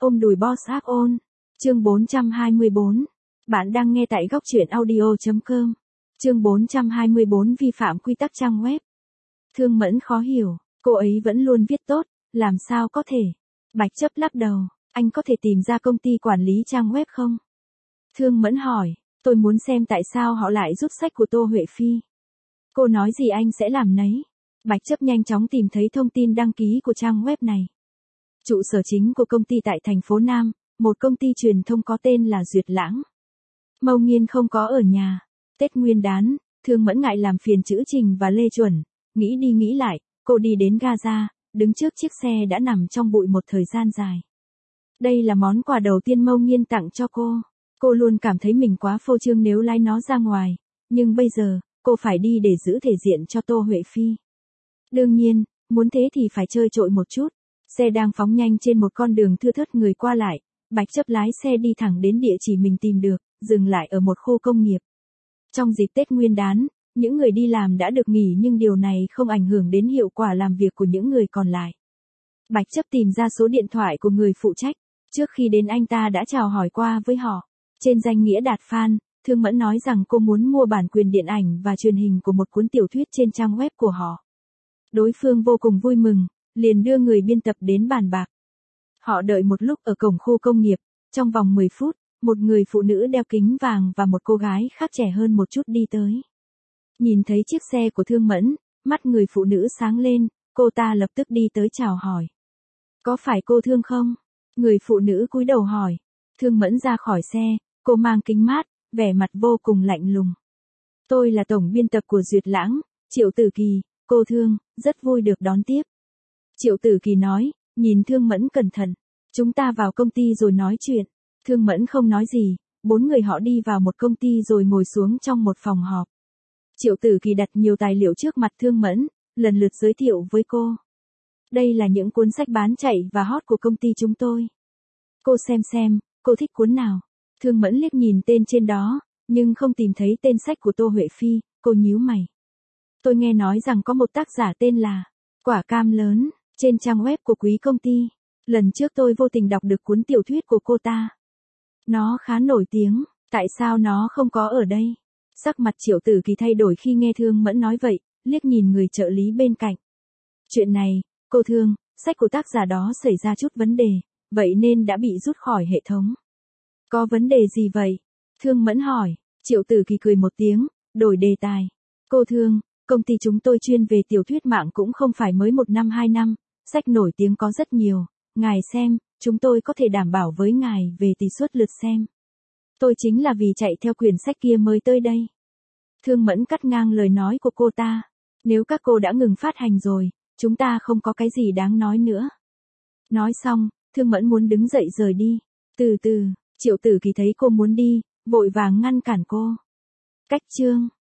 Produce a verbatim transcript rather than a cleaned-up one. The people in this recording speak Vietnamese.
Ôm đùi boss áp ôn. Chương bốn trăm hai mươi bốn. Bạn đang nghe tại góc truyện audio chấm com. Chương bốn trăm hai mươi bốn vi phạm quy tắc trang web. Thương Mẫn khó hiểu, cô ấy vẫn luôn viết tốt, làm sao có thể. Bạch Chấp lắc đầu, anh có thể tìm ra công ty quản lý trang web không? Thương Mẫn hỏi, tôi muốn xem tại sao họ lại rút sách của Tô Huệ Phi. Cô nói gì anh sẽ làm nấy. Bạch Chấp nhanh chóng tìm thấy thông tin đăng ký của trang web này. Trụ sở chính của công ty tại thành phố Nam, một công ty truyền thông có tên là Duyệt Lãng. Mâu Nghiên không có ở nhà. Tết Nguyên đán, Thương Mẫn ngại làm phiền Trữ Trình và Lê Chuẩn, nghĩ đi nghĩ lại, cô đi đến Gaza, đứng trước chiếc xe đã nằm trong bụi một thời gian dài. Đây là món quà đầu tiên Mâu Nghiên tặng cho cô. Cô luôn cảm thấy mình quá phô trương nếu lái nó ra ngoài, nhưng bây giờ, cô phải đi để giữ thể diện cho Tô Huệ Phi. Đương nhiên, muốn thế thì phải chơi trội một chút. Xe đang phóng nhanh trên một con đường thưa thớt người qua lại, Bạch Chấp lái xe đi thẳng đến địa chỉ mình tìm được, dừng lại ở một khu công nghiệp. Trong dịp Tết Nguyên đán, những người đi làm đã được nghỉ nhưng điều này không ảnh hưởng đến hiệu quả làm việc của những người còn lại. Bạch Chấp tìm ra số điện thoại của người phụ trách, trước khi đến anh ta đã chào hỏi qua với họ. Trên danh nghĩa đạt fan, Thương Mẫn nói rằng cô muốn mua bản quyền điện ảnh và truyền hình của một cuốn tiểu thuyết trên trang web của họ. Đối phương vô cùng vui mừng, liền đưa người biên tập đến bàn bạc. Họ đợi một lúc ở cổng khu công nghiệp, trong vòng mười phút, một người phụ nữ đeo kính vàng và một cô gái khác trẻ hơn một chút đi tới. Nhìn thấy chiếc xe của Thương Mẫn, mắt người phụ nữ sáng lên, cô ta lập tức đi tới chào hỏi. Có phải cô Thương không? Người phụ nữ cúi đầu hỏi. Thương Mẫn ra khỏi xe, cô mang kính mát, vẻ mặt vô cùng lạnh lùng. Tôi là tổng biên tập của Duyệt Lãng, Triệu Tử Kỳ, cô Thương, rất vui được đón tiếp. Triệu Tử Kỳ nói, nhìn Thương Mẫn cẩn thận. Chúng ta vào công ty rồi nói chuyện. Thương Mẫn không nói gì, bốn người họ đi vào một công ty rồi ngồi xuống trong một phòng họp. Triệu Tử Kỳ đặt nhiều tài liệu trước mặt Thương Mẫn, lần lượt giới thiệu với cô. Đây là những cuốn sách bán chạy và hot của công ty chúng tôi. Cô xem xem, cô thích cuốn nào? Thương Mẫn liếc nhìn tên trên đó, nhưng không tìm thấy tên sách của Tô Huệ Phi, cô nhíu mày. Tôi nghe nói rằng có một tác giả tên là Quả Cam Lớn, trên trang web của quý công ty. Lần trước tôi vô tình đọc được cuốn tiểu thuyết của cô ta. Nó khá nổi tiếng, tại sao nó không có ở đây? Sắc mặt Triệu Tử Kỳ thay đổi khi nghe Thương Mẫn nói vậy, liếc nhìn người trợ lý bên cạnh. Chuyện này, cô Thương, sách của tác giả đó xảy ra chút vấn đề, vậy nên đã bị rút khỏi hệ thống. Có vấn đề gì vậy? Thương Mẫn hỏi. Triệu Tử Kỳ cười một tiếng, đổi đề tài. Cô Thương, công ty chúng tôi chuyên về tiểu thuyết mạng cũng không phải mới một năm hai năm, sách nổi tiếng có rất nhiều. Ngài xem, chúng tôi có thể đảm bảo với ngài về tỷ suất lượt xem. Tôi chính là vì chạy theo quyển sách kia mới tới đây. Thương Mẫn cắt ngang lời nói của cô ta. Nếu các cô đã ngừng phát hành rồi, chúng ta không có cái gì đáng nói nữa. Nói xong, Thương Mẫn muốn đứng dậy rời đi. Từ từ, Triệu Tử Kỳ thấy cô muốn đi, vội vàng ngăn cản cô. Cách chương.